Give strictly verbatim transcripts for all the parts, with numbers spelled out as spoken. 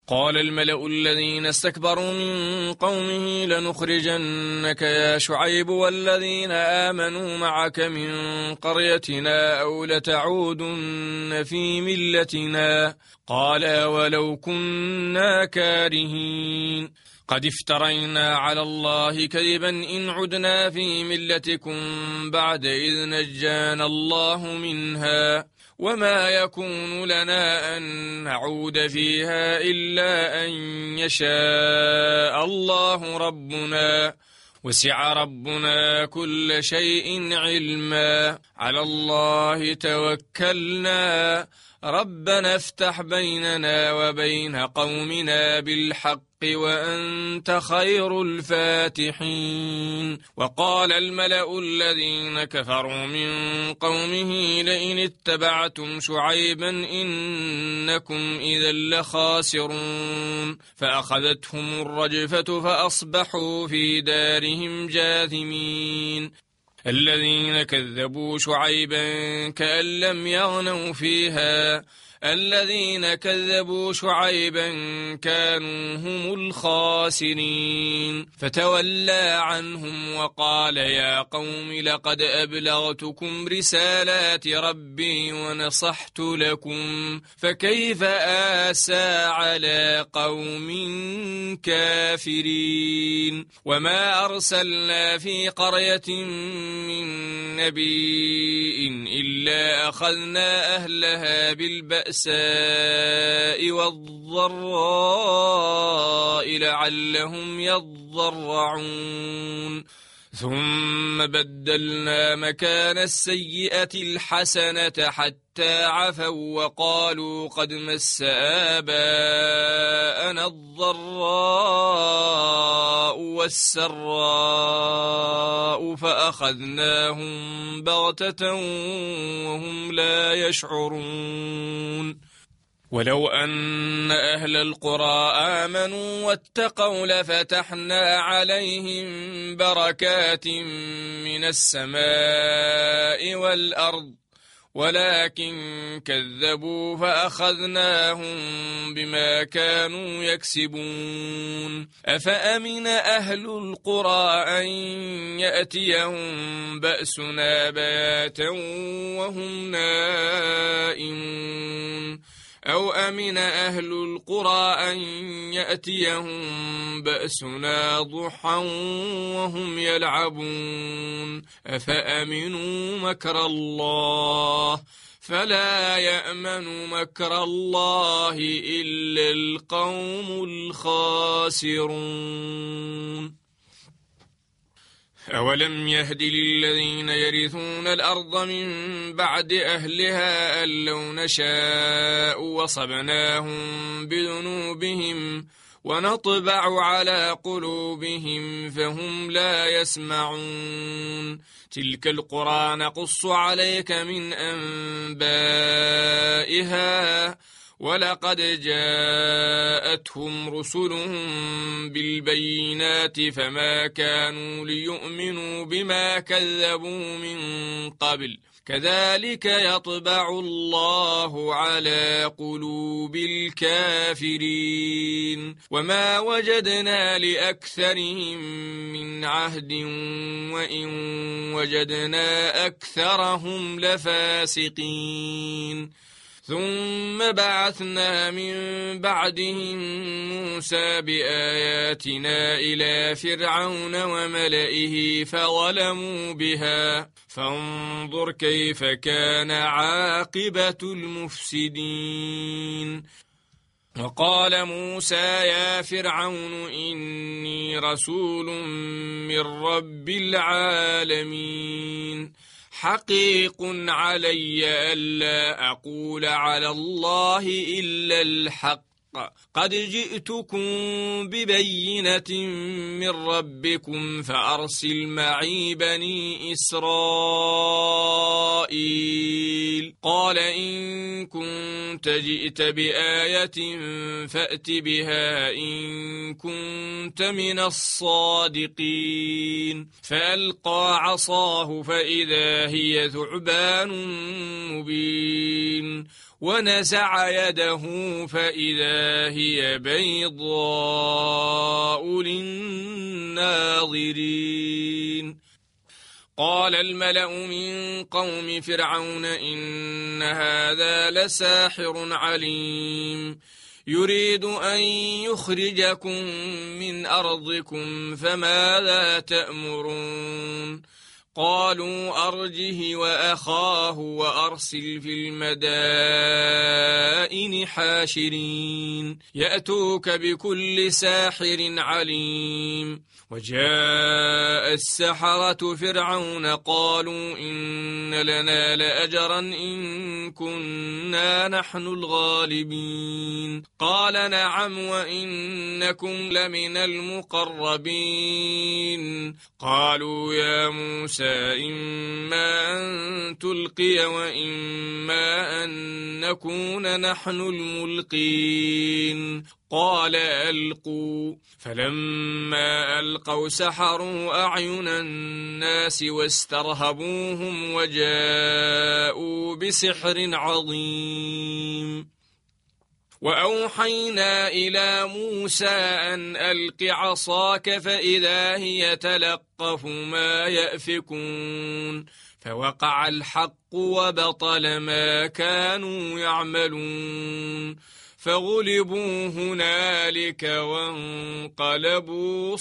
قال الملأ الذين استكبروا من قومه لنخرجنك يا شعيب والذين آمنوا معك من قريتنا أو لتعودن في ملتنا. قال ولو كنا كارهين قد افترينا على الله كذبا إن عدنا في ملتكم بعد إذ نجانا الله منها وما يكون لنا أن نعود فيها إلا أن يشاء الله ربنا وسع ربنا كل شيء علما على الله توكلنا ربنا افتح بيننا وبين قومنا بالحق وأنت خير الفاتحين. وقال الملأ الذين كفروا من قومه لئن اتبعتم شعيبا إنكم إذا لخاسرون فأخذتهم الرجفة فأصبحوا في دارهم جاثمين. الذين كذبوا شعيبا كأن لم يغنوا فيها الذين كذبوا شعيبا كانوا هم الخاسرين فتولى عنهم وقال يا قوم لقد أبلغتكم رسالات ربي ونصحت لكم فكيف آسى على قوم كافرين. وما أرسلنا في قرية من نبي إلا أخذنا أهلها بالبأس البأساء والضراء لعلهم يضرعون ثم بدلنا مكان السيئة الحسنة حتى عفوا وقالوا قد مس آباءنا الضراء والسراء فأخذناهم بغتة وهم لا يشعرون. ولو أن أهل القرى آمنوا واتقوا لفتحنا عليهم بركات من السماء والأرض ولكن كذبوا فأخذناهم بما كانوا يكسبون. أفأمن أهل القرى أن يأتيهم بأسنا بياتا وهم نائمون أو أمن أهل القرى أن يأتيهم بأسنا ضحى وهم يلعبون أفأمنوا مكر الله فلا يأمن مكر الله إلا القوم الخاسرون. أولم يهد للذين يرثون الأرض من بعد أهلها أن لو نشاء وصبناهم بذنوبهم ونطبع على قلوبهم فهم لا يسمعون. تلك القرى نقص عليك من أنبائها ولقد جاءتهم رسلهم بالبينات فما كانوا ليؤمنوا بما كذبوا من قبل كذلك يطبع الله على قلوب الكافرين. وما وجدنا لأكثرهم من عهد وإن وجدنا أكثرهم لفاسقين. ثم بعثنا من بعدهم موسى بآياتنا إلى فرعون وملئه فظلموا بها فانظر كيف كان عاقبة المفسدين. وقال موسى يا فرعون إني رسول من رب العالمين حقيق علي ألا أقول على الله إلا الحق قد جئتكم ببينة من ربكم فأرسل معي بني إسرائيل. قال إن كنت جئت بآية فأت بها إن كنت من الصادقين. فألقى عصاه فإذا هي ثعبان مبين ونزع يده فإذا هي بيضاء للناظرين. قال الملأ من قوم فرعون إن هذا لساحر عليم يريد أن يخرجكم من أرضكم فماذا تأمرون؟ قالوا أرجه وأخاه وأرسل في المدائن حاشرين يأتوك بكل ساحر عليم. وجاء السحرة فرعون قالوا إن لنا لأجرا إن كنا نحن الغالبين. قال نعم وإنكم لمن المقربين. قالوا يا موسى إما أن تلقي وإما أن نكون نحن الملقين. قال ألقوا. فلما ألقوا سحروا أعين الناس واسترهبوهم وجاءوا بسحر عظيم. وأوحينا إلى موسى أن ألق عصاك فإذا هي تلقف ما يأفكون فوقع الحق وبطل ما كانوا يعملون فغلبوا هنالك وانقلبوا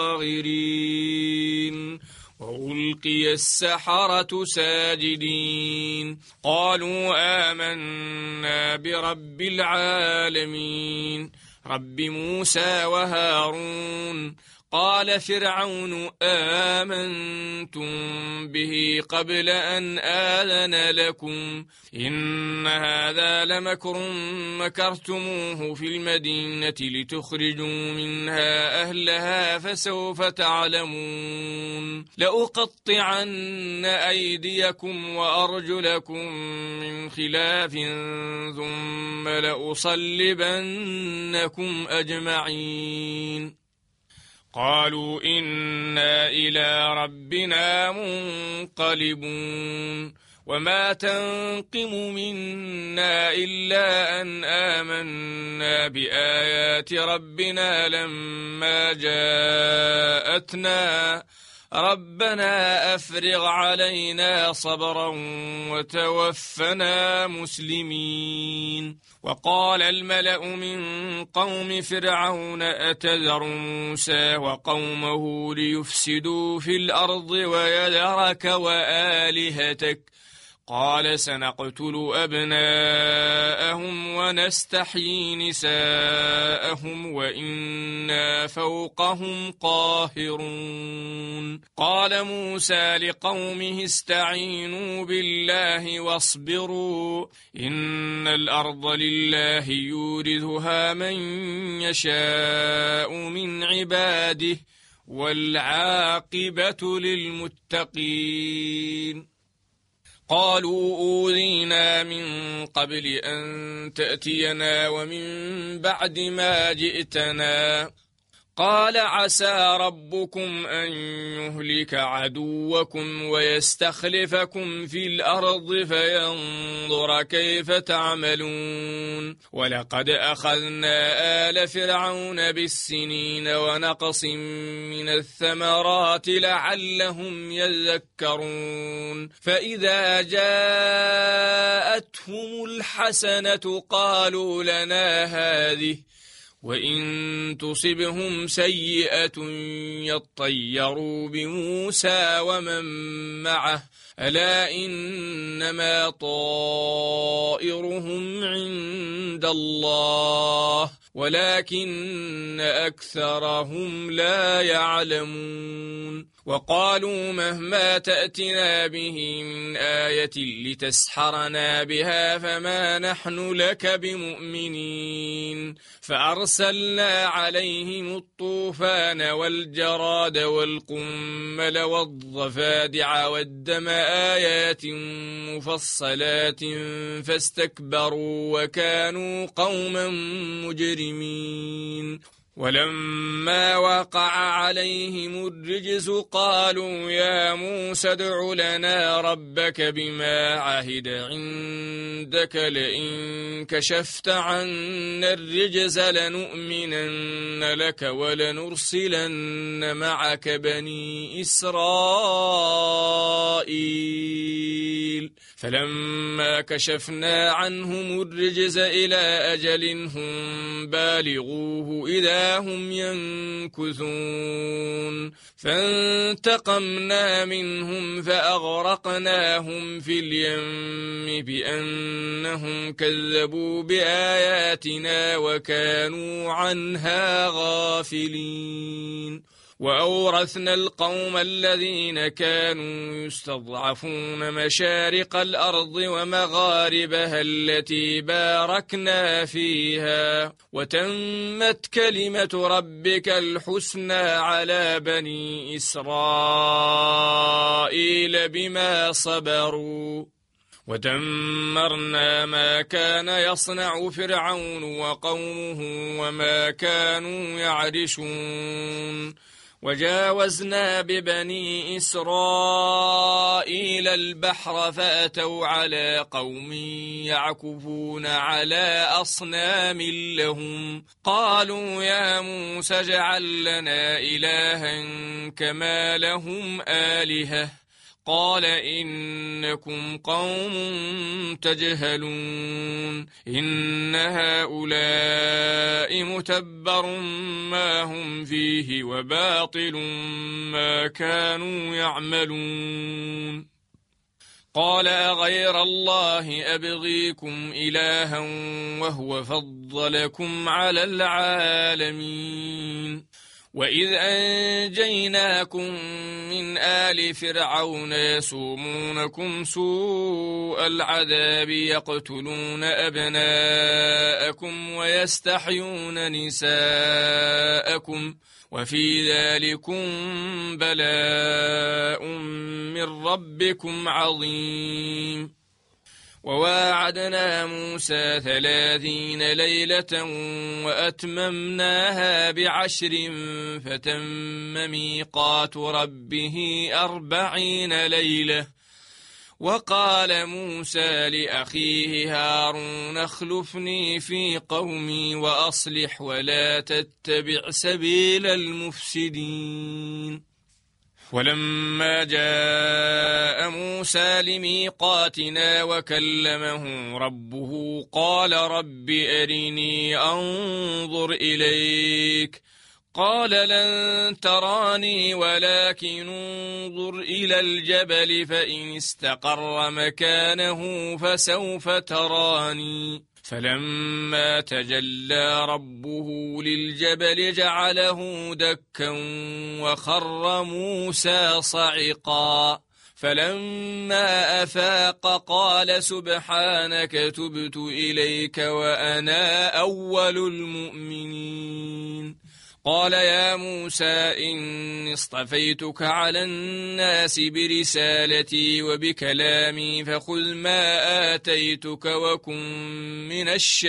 صاغرين. وألقي السحرة ساجدين قالوا آمنا برب العالمين رب موسى وهارون. قال فرعون آمنتم به قبل أن آذن لكم إن هذا لمكر مكرتموه في المدينة لتخرجوا منها أهلها فسوف تعلمون. لأقطعن أيديكم وأرجلكم من خلاف ثم لأصلبنكم أجمعين. قالوا إنا إلى ربنا منقلبون. وما تنقم منا إلا أن آمنا بآيات ربنا لما جاءتنا ربنا أفرغ علينا صبرا وتوفنا مسلمين. وقال الملأ من قوم فرعون أتذر موسى وقومه ليفسدوا في الأرض ويذرك وآلهتك قال سنقتل أبناءهم ونستحيي نساءهم وإنا فوقهم قاهرون. قال موسى لقومه استعينوا بالله واصبروا إن الأرض لله يورثها من يشاء من عباده والعاقبة للمتقين. قالوا أوذينا من قبل أن تأتينا ومن بعد ما جئتنا قال عسى ربكم أن يهلك عدوكم ويستخلفكم في الأرض فينظر كيف تعملون. ولقد أخذنا آل فرعون بالسنين ونقص من الثمرات لعلهم يذكرون. فإذا جاءتهم الحسنة قالوا لنا هذه وإن تصبهم سيئة يطيروا بموسى ومن معه ألا إنما طائرهم عند الله ولكن أكثرهم لا يعلمون. وقالوا مهما تأتنا به من آية لتسحرنا بها فما نحن لك بمؤمنين. فأرسلنا عليهم الطوفان والجراد والقمل والضفادع والدم آيات مفصلات فاستكبروا وكانوا قوما مجرمين. ولما وقع عليهم الرجز قالوا يا موسى ادع لنا ربك بما عهد عندك لئن كشفت عنا الرجز لنؤمنن لك ولنرسلن معك بني إسرائيل فلما كشفنا عنهم الرجز إلى أجل هم بالغوه إذا هم ينكثون فانتقمنا منهم فأغرقناهم في اليم بأنهم كذبوا بآياتنا وكانوا عنها غافلين وأورثنا القوم الذين كانوا يستضعفون مشارق الأرض ومغاربها التي باركنا فيها وتمت كلمة ربك الحسنى على بني إسرائيل بما صبروا ودمرنا ما كان يصنع فرعون وقومه وما كانوا يعرشون وجاوزنا ببني إسرائيل البحر فأتوا على قوم يعكفون على أصنام لهم قالوا يا موسى اجعل لنا إلها كما لهم آلهة قال إنكم قوم تجهلون إن هؤلاء متبر ما هم فيه وباطل ما كانوا يعملون قال أغير الله أبغيكم إلها وهو فضلكم على العالمين وإذ أنجيناكم من آل فرعون يسومونكم سوء العذاب يقتلون أبناءكم ويستحيون نساءكم وفي ذلكم بلاء من ربكم عظيم وواعدنا موسى ثلاثين ليلة وأتممناها بعشر فتم ميقات ربه أربعين ليلة وقال موسى لأخيه هارون اخلفني في قومي وأصلح ولا تتبع سبيل المفسدين ولما جاء موسى لميقاتنا وكلمه ربه قال رب أرني أنظر إليك قال لن تراني ولكن انظر إلى الجبل فإن استقر مكانه فسوف تراني فلما تجلى ربه للجبل جعله دكا وخر موسى صعقا فلما أفاق قال سبحانك تبت إليك وأنا أول المؤمنين قال يا موسى إني اصطفيتك على الناس برسالتي وبكلامي فخذ ما آتيتك وكن من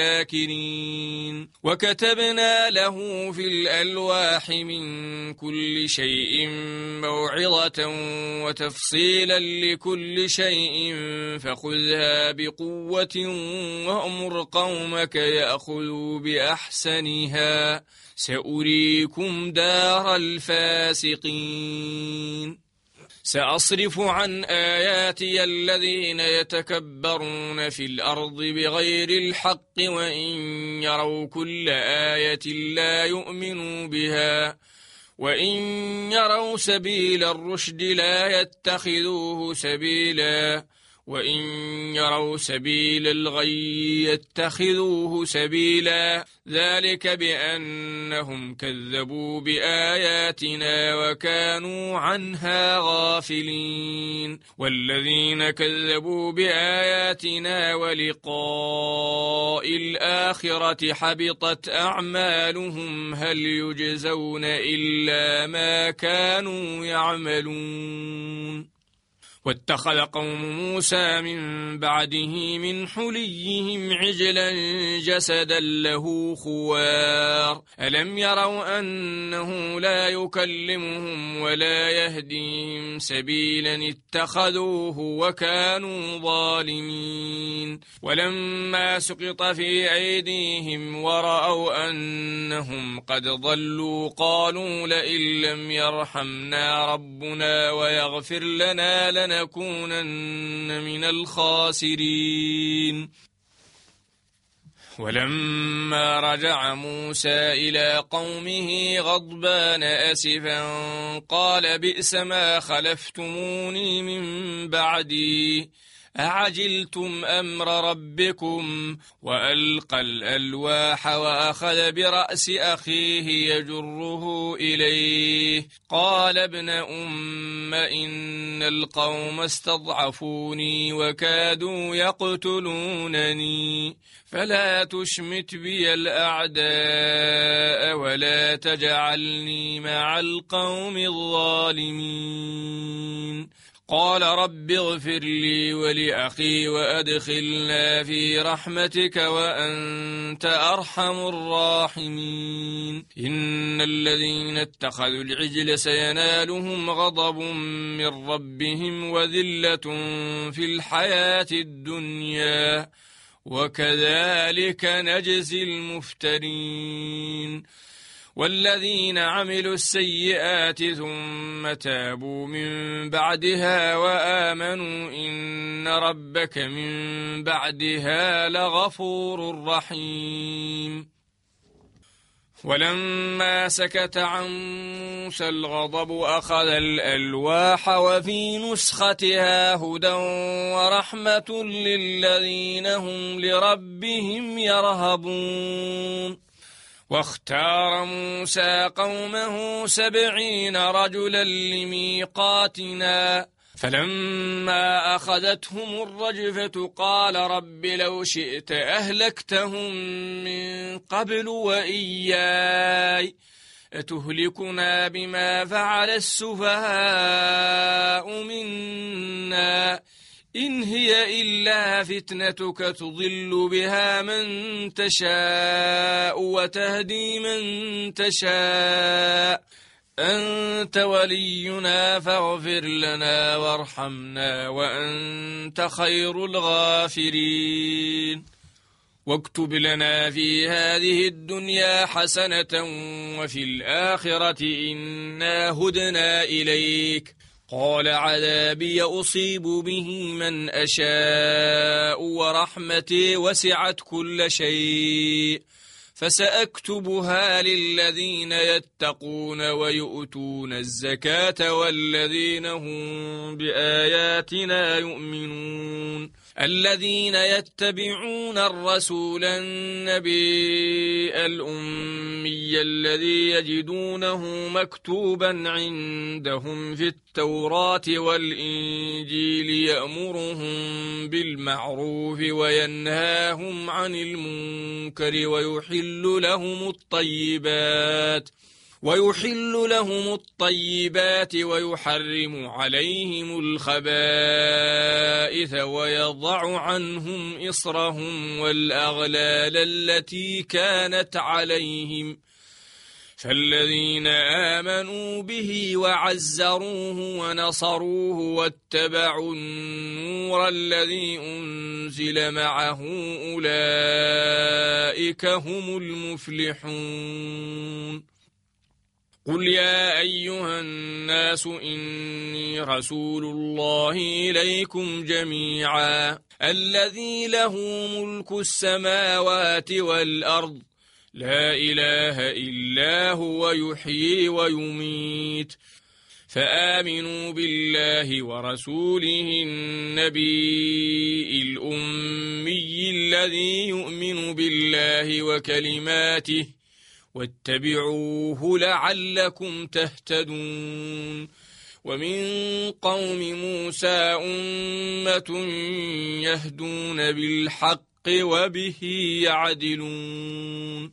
الشاكرين وكتبنا له في الألواح من كل شيء موعظة وتفصيلا لكل شيء فخذها بقوة وأمر قومك يأخذوا بأحسنها سأريكم دار الفاسقين سأصرف عن آياتي الذين يتكبرون في الأرض بغير الحق وإن يروا كل آية لا يؤمنوا بها وإن يروا سبيل الرشد لا يتخذوه سبيلا وإن يروا سبيل الغي يتخذوه سبيلا ذلك بأنهم كذبوا بآياتنا وكانوا عنها غافلين والذين كذبوا بآياتنا ولقاء الآخرة حبطت أعمالهم هل يجزون إلا ما كانوا يعملون واتخذ قوم موسى من بعده من حليهم عجلا جسدا له خوار ألم يروا أنه لا يكلمهم ولا يهديهم سبيلا اتخذوه وكانوا ظالمين ولما سقط في أيديهم ورأوا أنهم قد ضلوا قالوا لئن لم يرحمنا ربنا ويغفر لنا لنكونن من الخاسرين ولما رجع موسى إلى قومه غضبان أسفا قال بئس ما خلفتموني من بعدي أعجلتم أمر ربكم وألقى الألواح وأخذ برأس أخيه يجره إليه قال ابن أم إن القوم استضعفوني وكادوا يقتلونني فلا تشمت بي الأعداء ولا تجعلني مع القوم الظالمين قال رب اغفر لي ولأخي وأدخلنا في رحمتك وأنت أرحم الراحمين إن الذين اتخذوا العجل سينالهم غضب من ربهم وذلة في الحياة الدنيا وكذلك نجزي المفترين والذين عملوا السيئات ثم تابوا من بعدها وآمنوا إن ربك من بعدها لغفور رحيم ولما سكت عن موسى الغضب أخذ الألواح وفي نسختها هدى ورحمة للذين هم لربهم يرهبون واختار موسى قومه سبعين رجلا لميقاتنا فلما أخذتهم الرجفة قال رب لو شئت أهلكتهم من قبل وإياي أتهلكنا بما فعل السفهاء منا إن هي إلا فتنتك تضل بها من تشاء وتهدي من تشاء أنت ولينا فاغفر لنا وارحمنا وأنت خير الغافرين واكتب لنا في هذه الدنيا حسنة وفي الآخرة إنا هدنا إليك قال عذابي أصيب به من أشاء ورحمتي وسعت كل شيء فسأكتبها للذين يتقون ويؤتون الزكاة والذين هم بآياتنا يؤمنون الذين يتبعون الرسول النبي الأمي الذي يجدونه مكتوبا عندهم في التوراة والإنجيل يأمرهم بالمعروف وينهاهم عن المنكر ويحل لهم الطيبات ويحل لهم الطيبات ويحرم عليهم الخبائث ويضع عنهم إصرهم والأغلال التي كانت عليهم فالذين آمنوا به وعزروه ونصروه واتبعوا النور الذي أنزل معه أولئك هم المفلحون قل يا أيها الناس إني رسول الله إليكم جميعا الذي له ملك السماوات والأرض لا إله إلا هو يحيي ويميت فآمنوا بالله ورسوله النبي الأمي الذي يؤمن بالله وكلماته واتبعوه لعلكم تهتدون ومن قوم موسى أمة يهدون بالحق وبه يعدلون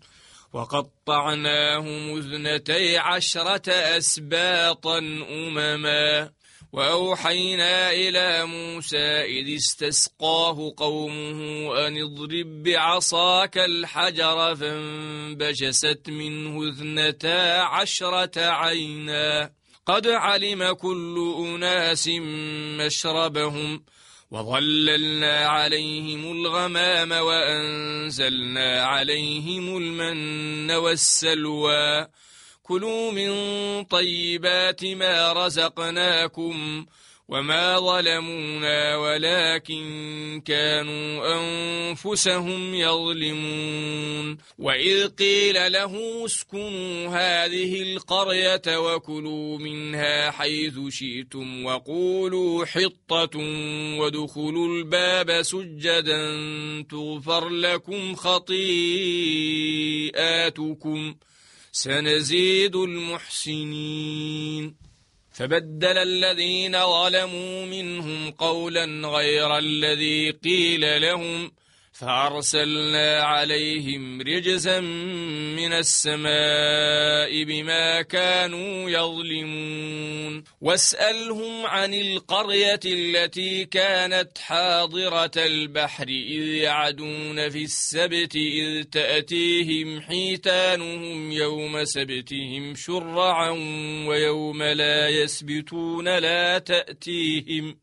وقطعناهم اثنتي عشرة أسباطا أمما وأوحينا إلى موسى إذ استسقاه قومه أن اضرب بعصاك الحجر فانبجست منه اثنتا عشرة عينا قد علم كل أناس مشربهم وظللنا عليهم الغمام وأنزلنا عليهم المن والسلوى كلوا من طيبات ما رزقناكم وما ظلمونا ولكن كانوا أنفسهم يظلمون وإذ قيل له اسكنوا هذه القرية وكلوا منها حيث شئتم وقولوا حطة وادخلوا الباب سجدا تغفر لكم خطيئاتكم سنزيد المحسنين فبدل الذين ظلموا منهم قولا غير الذي قيل لهم فأرسلنا عليهم رجزا من السماء بما كانوا يظلمون واسألهم عن القرية التي كانت حاضرة البحر إذ يعدون في السبت إذ تأتيهم حيتانهم يوم سبتهم شرعا ويوم لا يسبتون لا تأتيهم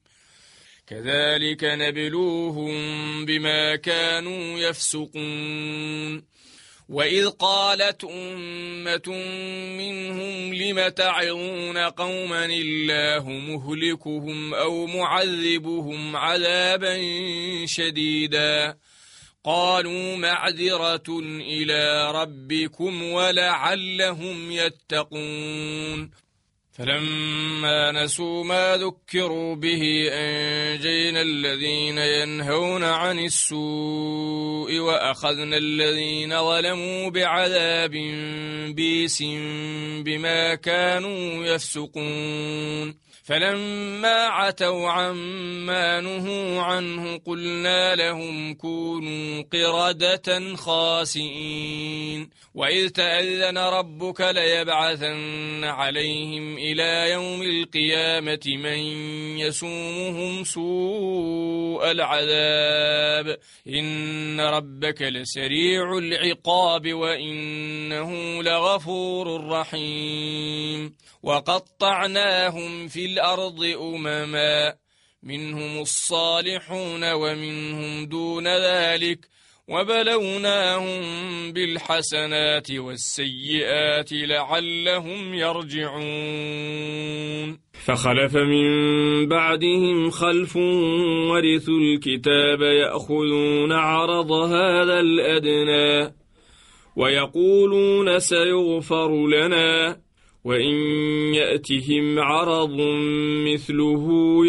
كذلك نبلوهم بما كانوا يفسقون وإذ قالت أمة منهم لم تعظون قوما الله مهلكهم أو معذبهم عذابا شديدا قالوا معذرة إلى ربكم ولعلهم يتقون فلما نسوا ما ذكروا به أنجينا الذين ينهون عن السوء وأخذنا الذين ظلموا بعذاب بئس بما كانوا يفسقون فلما عتوا عما نهوا عنه قلنا لهم كونوا قردة خاسئين وإذ تأذن ربك ليبعثن عليهم إلى يوم القيامة من يسومهم سوء العذاب إن ربك لسريع العقاب وإنه لغفور رحيم وقطعناهم في الأرض أمما منهم الصالحون ومنهم دون ذلك وبلوناهم بالحسنات والسيئات لعلهم يرجعون فخلف من بعدهم خلف ورثوا الكتاب يأخذون عرض هذا الأدنى ويقولون سيغفر لنا وإن يأتهم عرض مثله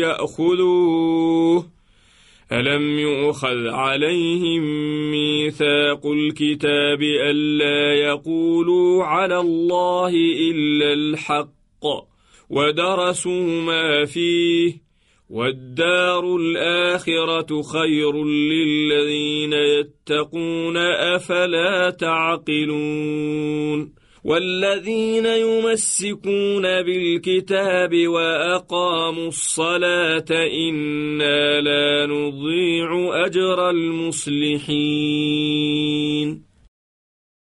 يأخذوه ألم يؤخذ عليهم ميثاق الكتاب ألا يقولوا على الله إلا الحق ودرسوا ما فيه والدار الآخرة خير للذين يتقون أفلا تعقلون والذين يمسكون بالكتاب وأقاموا الصلاة إنا لا نضيع أجر المصلحين